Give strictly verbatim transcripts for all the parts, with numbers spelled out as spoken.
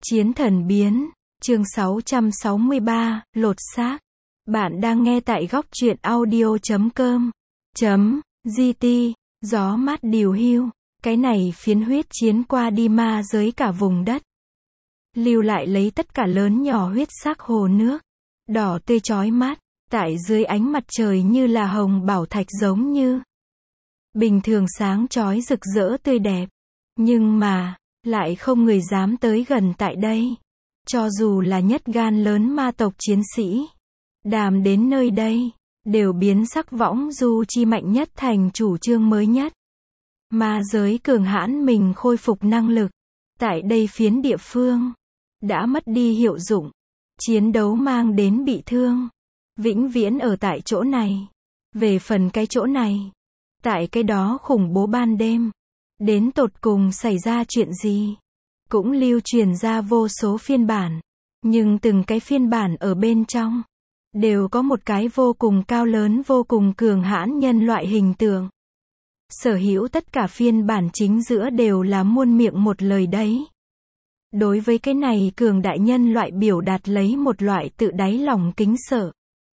Chiến thần biến, chương sáu trăm sáu mươi ba, lột xác. Bạn đang nghe tại góc truyện audio chấm com, chấm, gt, gió mát điều hiu, cái này phiến huyết chiến qua đi ma giới cả vùng đất. Lưu lại lấy tất cả lớn nhỏ huyết sắc hồ nước, đỏ tươi chói mắt, tại dưới ánh mặt trời như là hồng bảo thạch giống như bình thường sáng chói rực rỡ tươi đẹp. Nhưng mà, lại không người dám tới gần tại đây. Cho dù là nhất gan lớn ma tộc chiến sĩ, đàm đến nơi đây, đều biến sắc võng du chi mạnh nhất thành chủ trương mới nhất. Ma giới cường hãn mình khôi phục năng lực. Tại đây phiến địa phương, đã mất đi hiệu dụng. Chiến đấu mang đến bị thương. Vĩnh viễn ở tại chỗ này. Về phần cái chỗ này, tại cái đó khủng bố ban đêm, đến tột cùng xảy ra chuyện gì, cũng lưu truyền ra vô số phiên bản. Nhưng từng cái phiên bản ở bên trong, đều có một cái vô cùng cao lớn vô cùng cường hãn nhân loại hình tượng. Sở hữu tất cả phiên bản chính giữa đều là muôn miệng một lời đấy. Đối với cái này cường đại nhân loại biểu đạt lấy một loại tự đáy lòng kính sợ.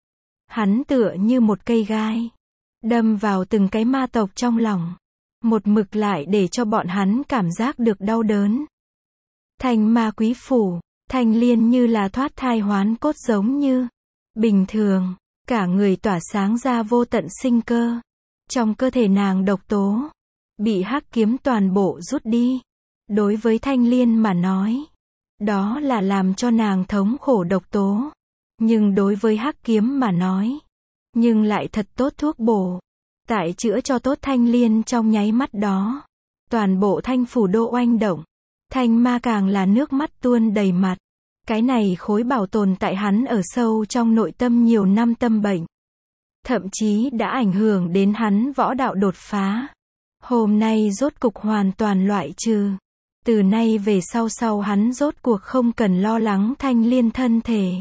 Hắn tựa như một cây gai, đâm vào từng cái ma tộc trong lòng. Một mực lại để cho bọn hắn cảm giác được đau đớn. Thanh ma quý phủ, Thanh Liên như là thoát thai hoán cốt giống như bình thường, cả người tỏa sáng ra vô tận sinh cơ. Trong cơ thể nàng độc tố bị hắc kiếm toàn bộ rút đi. Đối với Thanh Liên mà nói, đó là làm cho nàng thống khổ độc tố. Nhưng đối với hắc kiếm mà nói, nhưng lại thật tốt thuốc bổ. Tại chữa cho tốt Thanh Liên trong nháy mắt đó, toàn bộ Thanh phủ đô oanh động. Thanh ma càng là nước mắt tuôn đầy mặt. Cái này khối bảo tồn tại hắn ở sâu trong nội tâm nhiều năm tâm bệnh. Thậm chí đã ảnh hưởng đến hắn võ đạo đột phá. Hôm nay rốt cục hoàn toàn loại trừ. Từ nay về sau sau hắn rốt cuộc không cần lo lắng Thanh Liên thân thể.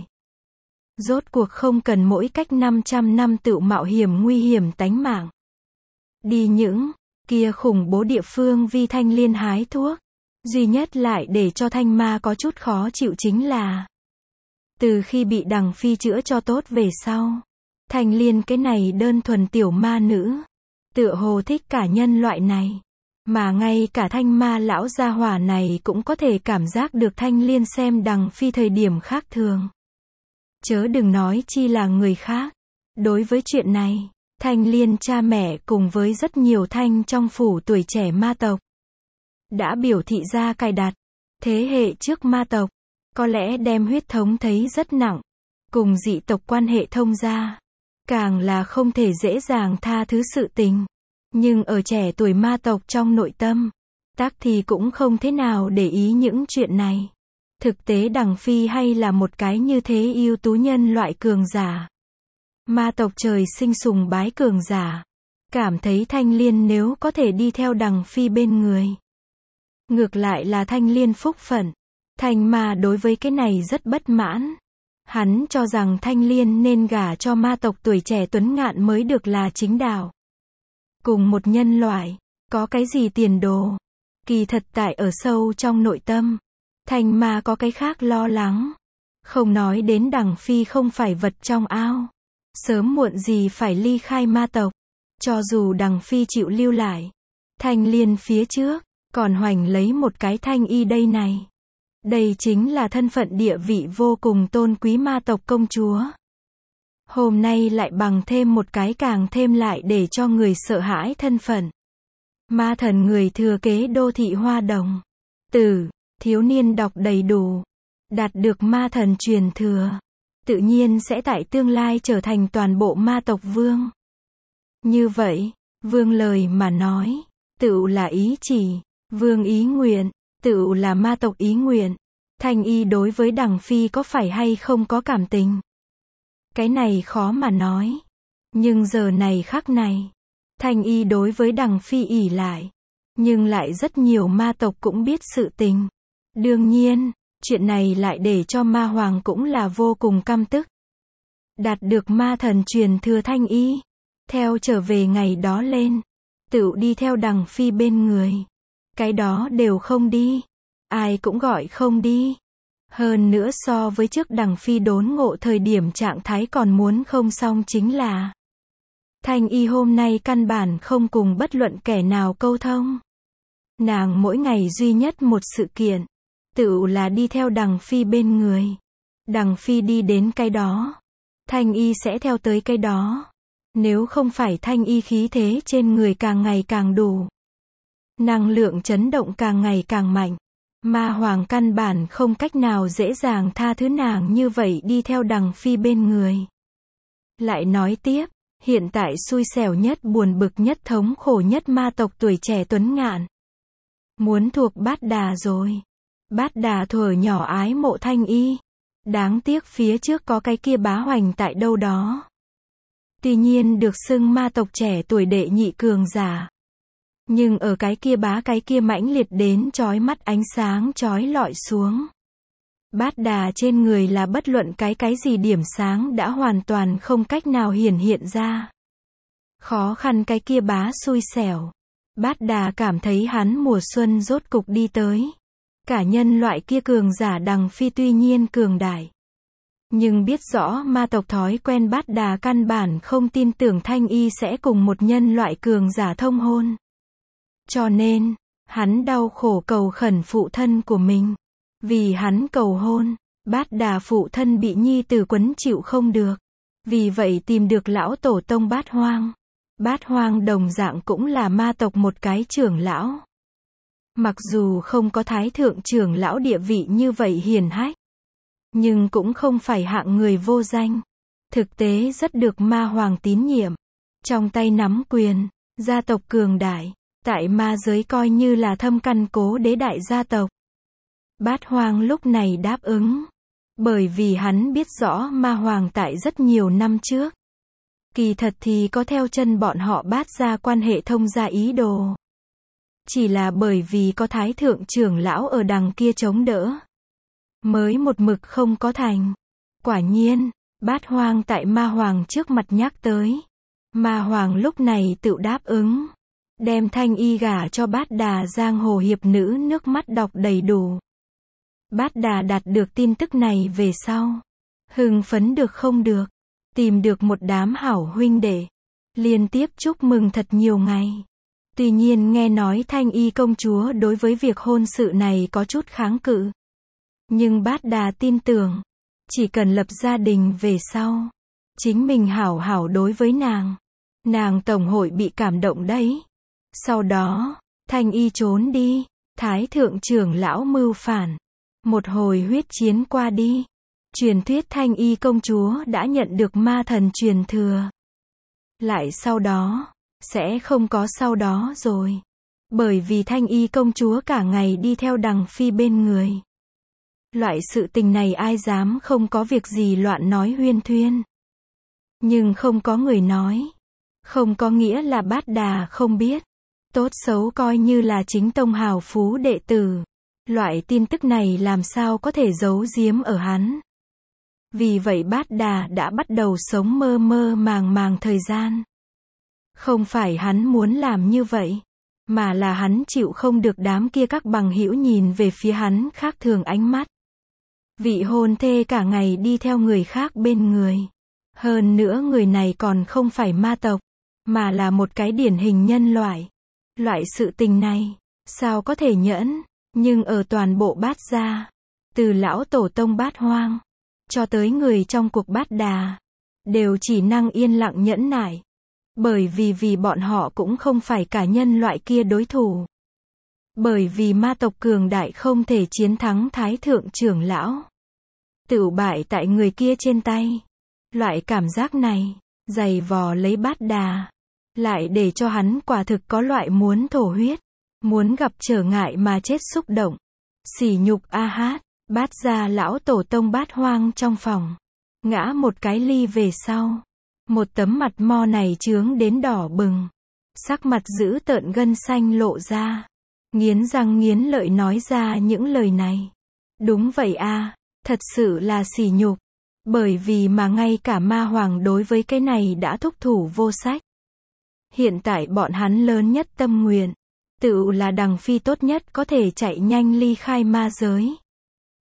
Rốt cuộc không cần mỗi cách năm trăm năm tự mạo hiểm nguy hiểm tánh mạng. Đi những kia khủng bố địa phương vì Thanh Liên hái thuốc. Duy nhất lại để cho Thanh ma có chút khó chịu chính là, từ khi bị Đằng Phi chữa cho tốt về sau, Thanh Liên cái này đơn thuần tiểu ma nữ, tựa hồ thích cả nhân loại này. Mà ngay cả Thanh ma lão gia hỏa này cũng có thể cảm giác được Thanh Liên xem Đằng Phi thời điểm khác thường. Chớ đừng nói chi là người khác. Đối với chuyện này, Thanh Liên cha mẹ cùng với rất nhiều thanh trong phủ tuổi trẻ ma tộc đã biểu thị ra cài đặt. Thế hệ trước ma tộc có lẽ đem huyết thống thấy rất nặng, cùng dị tộc quan hệ thông gia, càng là không thể dễ dàng tha thứ sự tình. Nhưng ở trẻ tuổi ma tộc trong nội tâm, tác thì cũng không thế nào để ý những chuyện này. Thực tế Đằng Phi hay là một cái như thế ưu tú nhân loại cường giả. Ma tộc trời sinh sùng bái cường giả. Cảm thấy Thanh Liên nếu có thể đi theo Đằng Phi bên người, ngược lại là Thanh Liên phúc phận. Thanh ma đối với cái này rất bất mãn. Hắn cho rằng Thanh Liên nên gả cho ma tộc tuổi trẻ tuấn ngạn mới được là chính đạo. Cùng một nhân loại, có cái gì tiền đồ. Kỳ thật tại ở sâu trong nội tâm, Thanh ma có cái khác lo lắng. Không nói đến Đằng Phi không phải vật trong ao, sớm muộn gì phải ly khai ma tộc. Cho dù Đằng Phi chịu lưu lại, Thanh Liên phía trước còn hoành lấy một cái Thanh y đây này. Đây chính là thân phận địa vị vô cùng tôn quý ma tộc công chúa. Hôm nay lại bằng thêm một cái càng thêm lại để cho người sợ hãi thân phận. Ma thần người thừa kế đô thị Hoa Đồng. Từ thiếu niên đọc đầy đủ, đạt được ma thần truyền thừa, tự nhiên sẽ tại tương lai trở thành toàn bộ ma tộc vương. Như vậy, vương lời mà nói, tựu là ý chỉ, vương ý nguyện, tựu là ma tộc ý nguyện. Thanh y đối với Đằng Phi có phải hay không có cảm tình? Cái này khó mà nói. Nhưng giờ này khắc này, Thanh y đối với Đằng Phi ỷ lại. Nhưng lại rất nhiều ma tộc cũng biết sự tình. Đương nhiên, chuyện này lại để cho ma hoàng cũng là vô cùng căm tức. Đạt được ma thần truyền thừa Thanh y, theo trở về ngày đó lên, tựu đi theo Đằng Phi bên người. Cái đó đều không đi. Ai cũng gọi không đi. Hơn nữa so với trước Đằng Phi đốn ngộ thời điểm trạng thái còn muốn không xong chính là Thanh Y hôm nay căn bản không cùng bất luận kẻ nào câu thông. Nàng mỗi ngày duy nhất một sự kiện, tựu là đi theo Đằng Phi bên người. Đằng Phi đi đến cái đó, Thanh Y sẽ theo tới cái đó. Nếu không phải Thanh Y khí thế trên người càng ngày càng đủ, năng lượng chấn động càng ngày càng mạnh, Ma Hoàng căn bản không cách nào dễ dàng tha thứ nàng như vậy đi theo Đằng Phi bên người. Lại nói tiếp, hiện tại xui xẻo nhất, buồn bực nhất, thống khổ nhất ma tộc tuổi trẻ tuấn ngạn. Muốn thuộc Bát Đà rồi. Bát Đà thuở nhỏ ái mộ Thanh Y. Đáng tiếc phía trước có cái kia bá hoành tại đâu đó. Tuy nhiên được xưng ma tộc trẻ tuổi đệ nhị cường giả. Nhưng ở cái kia bá cái kia mãnh liệt đến chói mắt ánh sáng chói lọi xuống. Bát Đà trên người là bất luận cái cái gì điểm sáng đã hoàn toàn không cách nào hiển hiện ra. Khó khăn cái kia bá xui xẻo. Bát Đà cảm thấy hắn mùa xuân rốt cục đi tới. Cả nhân loại kia cường giả Đằng Phi tuy nhiên cường đại, nhưng biết rõ ma tộc thói quen, Bát Đà căn bản không tin tưởng Thanh Y sẽ cùng một nhân loại cường giả thông hôn. Cho nên, hắn đau khổ cầu khẩn phụ thân của mình. Vì hắn cầu hôn, Bát Đà phụ thân bị nhi tử quấn chịu không được. Vì vậy tìm được lão tổ tông Bát Hoang. Bát Hoang đồng dạng cũng là ma tộc một cái trưởng lão. Mặc dù không có thái thượng trưởng lão địa vị như vậy hiển hách, nhưng cũng không phải hạng người vô danh. Thực tế rất được Ma Hoàng tín nhiệm. Trong tay nắm quyền, gia tộc cường đại, tại ma giới coi như là thâm căn cố đế đại gia tộc. Bát Hoang lúc này đáp ứng. Bởi vì hắn biết rõ Ma Hoàng tại rất nhiều năm trước, kỳ thật thì có theo chân bọn họ Bát gia quan hệ thông gia ý đồ. Chỉ là bởi vì có thái thượng trưởng lão ở đằng kia chống đỡ, mới một mực không có thành. Quả nhiên, Bát Hoang tại Ma Hoàng trước mặt nhắc tới. Ma Hoàng lúc này tự đáp ứng. Đem Thanh Y gả cho Bát Đà, giang hồ hiệp nữ nước mắt đọc đầy đủ. Bát Đà đạt được tin tức này về sau, hưng phấn được không được. Tìm được một đám hảo huynh đệ, liên tiếp chúc mừng thật nhiều ngày. Tuy nhiên nghe nói Thanh Y công chúa đối với việc hôn sự này có chút kháng cự. Nhưng Bát Đà tin tưởng, chỉ cần lập gia đình về sau, chính mình hảo hảo đối với nàng, nàng tổng hội bị cảm động đấy. Sau đó, Thanh Y trốn đi, thái thượng trưởng lão mưu phản. Một hồi huyết chiến qua đi, truyền thuyết Thanh Y công chúa đã nhận được ma thần truyền thừa. Lại sau đó, sẽ không có sau đó rồi. Bởi vì Thanh Y công chúa cả ngày đi theo Đằng Phi bên người. Loại sự tình này ai dám không có việc gì loạn nói huyên thuyên. Nhưng không có người nói. Không có nghĩa là Bát Đà không biết. Tốt xấu coi như là chính tông hào phú đệ tử. Loại tin tức này làm sao có thể giấu giếm ở hắn. Vì vậy Bát Đà đã bắt đầu sống mơ mơ màng màng thời gian. Không phải hắn muốn làm như vậy, mà là hắn chịu không được đám kia các bằng hữu nhìn về phía hắn khác thường ánh mắt. Vị hôn thê cả ngày đi theo người khác bên người. Hơn nữa người này còn không phải ma tộc, mà là một cái điển hình nhân loại. Loại sự tình này, sao có thể nhẫn, nhưng ở toàn bộ Bát gia, từ lão tổ tông Bát Hoang, cho tới người trong cuộc Bát Đà, đều chỉ năng yên lặng nhẫn nại. Bởi vì vì bọn họ cũng không phải cả nhân loại kia đối thủ. Bởi vì ma tộc cường đại không thể chiến thắng thái thượng trưởng lão. Tựu bại tại người kia trên tay. Loại cảm giác này, giày vò lấy Bát Đà, lại để cho hắn quả thực có loại muốn thổ huyết, muốn gặp trở ngại mà chết xúc động. Sỉ nhục a hát, Bát gia lão tổ tông Bát Hoang trong phòng, ngã một cái ly về sau. Một tấm mặt mo này chướng đến đỏ bừng. Sắc mặt dữ tợn gân xanh lộ ra. Nghiến răng nghiến lợi nói ra những lời này. Đúng vậy a, thật sự là sỉ nhục. Bởi vì mà ngay cả Ma Hoàng đối với cái này đã thúc thủ vô sách. Hiện tại bọn hắn lớn nhất tâm nguyện, tự là Đằng Phi tốt nhất có thể chạy nhanh ly khai ma giới.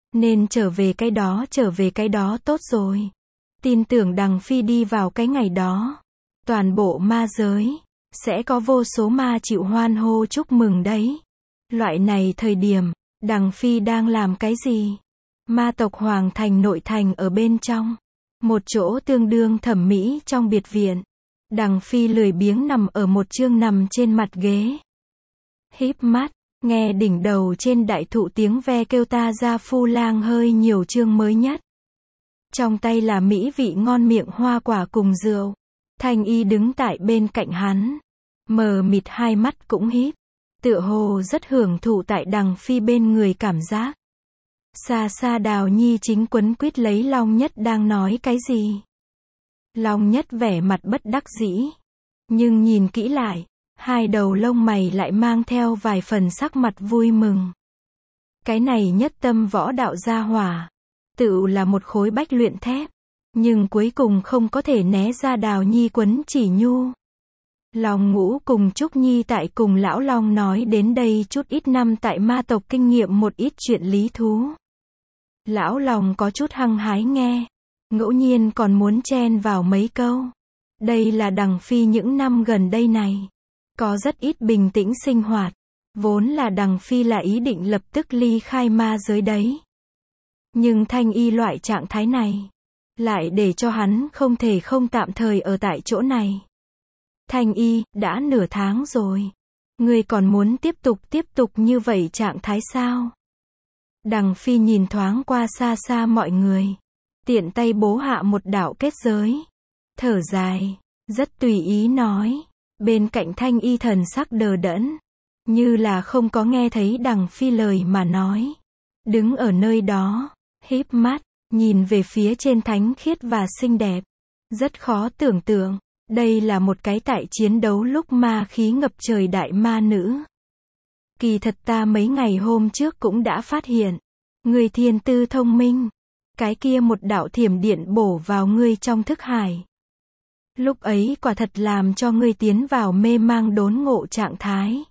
Nên trở về cái đó, trở về cái đó tốt rồi. Tin tưởng Đằng Phi đi vào cái ngày đó, toàn bộ ma giới sẽ có vô số ma chịu hoan hô chúc mừng đấy. Loại này thời điểm, Đằng Phi đang làm cái gì? Ma tộc Hoàng Thành nội thành ở bên trong, một chỗ tương đương thẩm mỹ trong biệt viện. Đằng Phi lười biếng nằm ở một chương nằm trên mặt ghế. Híp mắt, nghe đỉnh đầu trên đại thụ tiếng ve kêu ta ra phu lang hơi nhiều chương mới nhất. Trong tay là mỹ vị ngon miệng hoa quả cùng rượu. Thanh Y đứng tại bên cạnh hắn, mờ mịt hai mắt cũng híp, tựa hồ rất hưởng thụ tại Đằng Phi bên người cảm giác. Xa xa Đào Nhi chính quấn quýt lấy Long Nhất đang nói cái gì. Long Nhất vẻ mặt bất đắc dĩ, nhưng nhìn kỹ lại, hai đầu lông mày lại mang theo vài phần sắc mặt vui mừng. Cái này nhất tâm võ đạo gia hỏa, tự là một khối bách luyện thép, nhưng cuối cùng không có thể né ra Đào Nhi quấn chỉ nhu. Long Ngũ cùng Trúc Nhi tại cùng lão Long nói đến đây chút ít năm tại ma tộc kinh nghiệm một ít chuyện lý thú. Lão Long có chút hăng hái nghe, ngẫu nhiên còn muốn chen vào mấy câu. Đây là Đằng Phi những năm gần đây này, có rất ít bình tĩnh sinh hoạt. Vốn là Đằng Phi là ý định lập tức ly khai ma giới đấy. Nhưng Thanh Y loại trạng thái này, lại để cho hắn không thể không tạm thời ở tại chỗ này. Thanh Y, đã nửa tháng rồi. Ngươi còn muốn tiếp tục tiếp tục như vậy trạng thái sao? Đằng Phi nhìn thoáng qua xa xa mọi người. Tiện tay bố hạ một đạo kết giới. Thở dài, rất tùy ý nói. Bên cạnh Thanh Y thần sắc đờ đẫn, như là không có nghe thấy Đằng Phi lời mà nói. Đứng ở nơi đó, híp mắt, nhìn về phía trên thánh khiết và xinh đẹp. Rất khó tưởng tượng, đây là một cái tại chiến đấu lúc ma khí ngập trời đại ma nữ. Kỳ thật ta mấy ngày hôm trước cũng đã phát hiện, người thiên tư thông minh, cái kia một đạo thiểm điện bổ vào ngươi trong thức hải. Lúc ấy quả thật làm cho ngươi tiến vào mê mang đốn ngộ trạng thái.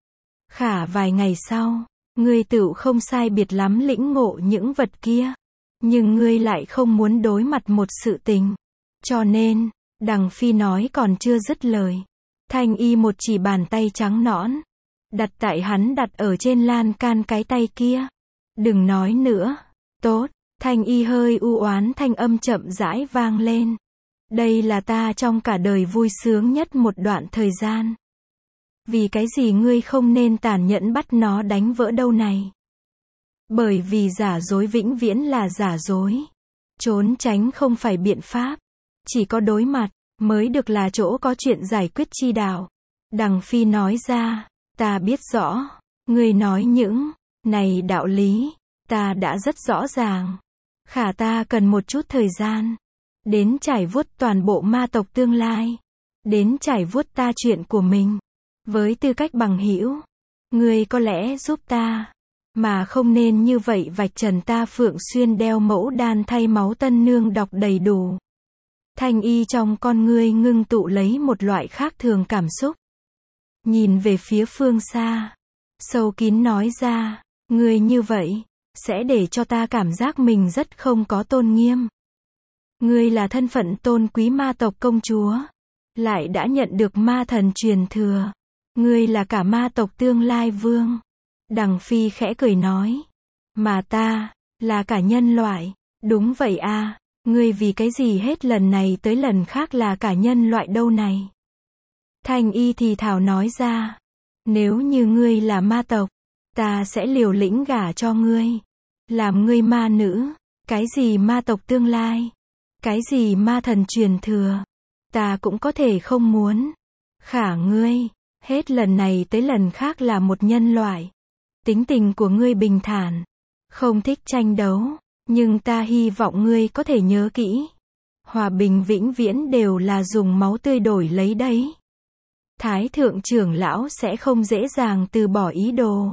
Khả vài ngày sau, ngươi tự không sai biệt lắm lĩnh ngộ những vật kia, nhưng ngươi lại không muốn đối mặt một sự tình. Cho nên, Đằng Phi nói còn chưa dứt lời, Thanh Y một chỉ bàn tay trắng nõn, đặt tại hắn đặt ở trên lan can cái tay kia. Đừng nói nữa. Tốt. Thanh Y hơi u oán thanh âm chậm rãi vang lên. Đây là ta trong cả đời vui sướng nhất một đoạn thời gian. Vì cái gì ngươi không nên tàn nhẫn bắt nó đánh vỡ đâu này? Bởi vì giả dối vĩnh viễn là giả dối. Trốn tránh không phải biện pháp. Chỉ có đối mặt, mới được là chỗ có chuyện giải quyết chi đạo. Đằng Phi nói ra, ta biết rõ, ngươi nói những này đạo lý, ta đã rất rõ ràng. Khả ta cần một chút thời gian, đến trải vuốt toàn bộ ma tộc tương lai, đến trải vuốt ta chuyện của mình. Với tư cách bằng hữu, ngươi có lẽ giúp ta, mà không nên như vậy vạch trần ta Phượng Xuyên đeo mẫu đan thay máu tân nương đọc đầy đủ. Thanh Y trong con ngươi ngưng tụ lấy một loại khác thường cảm xúc. Nhìn về phía phương xa, sâu kín nói ra, ngươi như vậy, sẽ để cho ta cảm giác mình rất không có tôn nghiêm. Ngươi là thân phận tôn quý ma tộc công chúa, lại đã nhận được ma thần truyền thừa. Ngươi là cả ma tộc tương lai vương. Đằng Phi khẽ cười nói, mà ta, là cả nhân loại. Đúng vậy a, ngươi vì cái gì hết lần này tới lần khác là cả nhân loại đâu này? Thanh Y thì thào nói ra, nếu như ngươi là ma tộc, ta sẽ liều lĩnh gả cho ngươi, làm ngươi ma nữ. Cái gì ma tộc tương lai, cái gì ma thần truyền thừa, ta cũng có thể không muốn. Khả ngươi, hết lần này tới lần khác là một nhân loại. Tính tình của ngươi bình thản, không thích tranh đấu, nhưng ta hy vọng ngươi có thể nhớ kỹ. Hòa bình vĩnh viễn đều là dùng máu tươi đổi lấy đấy. Thái thượng trưởng lão sẽ không dễ dàng từ bỏ ý đồ.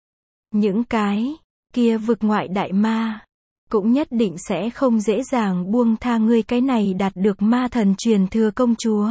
Những cái kia vực ngoại đại ma, cũng nhất định sẽ không dễ dàng buông tha ngươi cái này đạt được ma thần truyền thừa công chúa.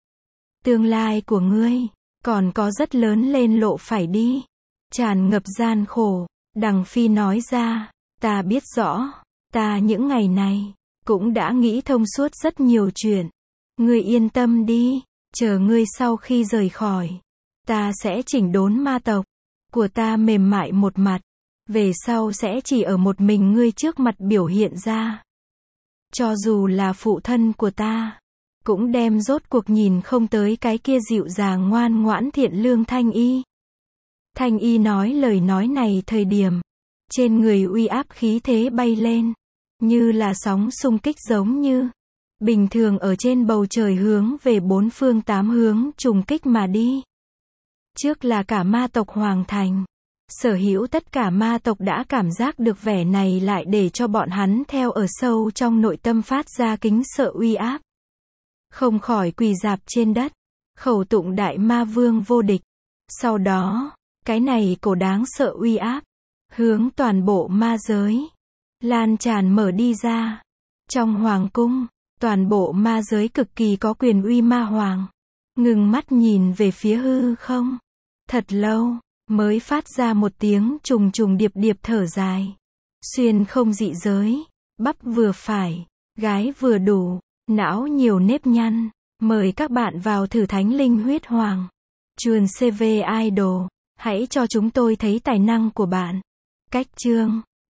Tương lai của ngươi, còn có rất lớn lên lộ phải đi. Tràn ngập gian khổ, Đằng Phi nói ra, Ta biết rõ, ta những ngày này, cũng đã nghĩ thông suốt rất nhiều chuyện. Ngươi yên tâm đi, chờ ngươi sau khi rời khỏi, ta sẽ chỉnh đốn ma tộc của ta mềm mại một mặt, về sau sẽ chỉ ở một mình ngươi trước mặt biểu hiện ra. Cho dù là phụ thân của ta, cũng đem rốt cuộc nhìn không tới cái kia dịu dàng ngoan ngoãn thiện lương Thanh Y. Thanh Y nói lời nói này thời điểm, trên người uy áp khí thế bay lên, như là sóng xung kích giống như bình thường ở trên bầu trời hướng về bốn phương tám hướng trùng kích mà đi. Trước là cả ma tộc Hoàng Thành, sở hữu tất cả ma tộc đã cảm giác được vẻ này lại để cho bọn hắn theo ở sâu trong nội tâm phát ra kính sợ uy áp. Không khỏi quỳ rạp trên đất, khẩu tụng đại ma vương vô địch. Sau đó, cái này cổ đáng sợ uy áp, hướng toàn bộ ma giới, lan tràn mở đi ra. Trong hoàng cung, toàn bộ ma giới cực kỳ có quyền uy ma hoàng, ngừng mắt nhìn về phía hư không. Thật lâu, mới phát ra một tiếng trùng trùng điệp điệp thở dài. Xuyên không dị giới, bắp vừa phải, gái vừa đủ, não nhiều nếp nhăn. Mời các bạn vào thử thánh linh huyết hoàng. Chuồn xê vê Idol, hãy cho chúng tôi thấy tài năng của bạn. Cách chương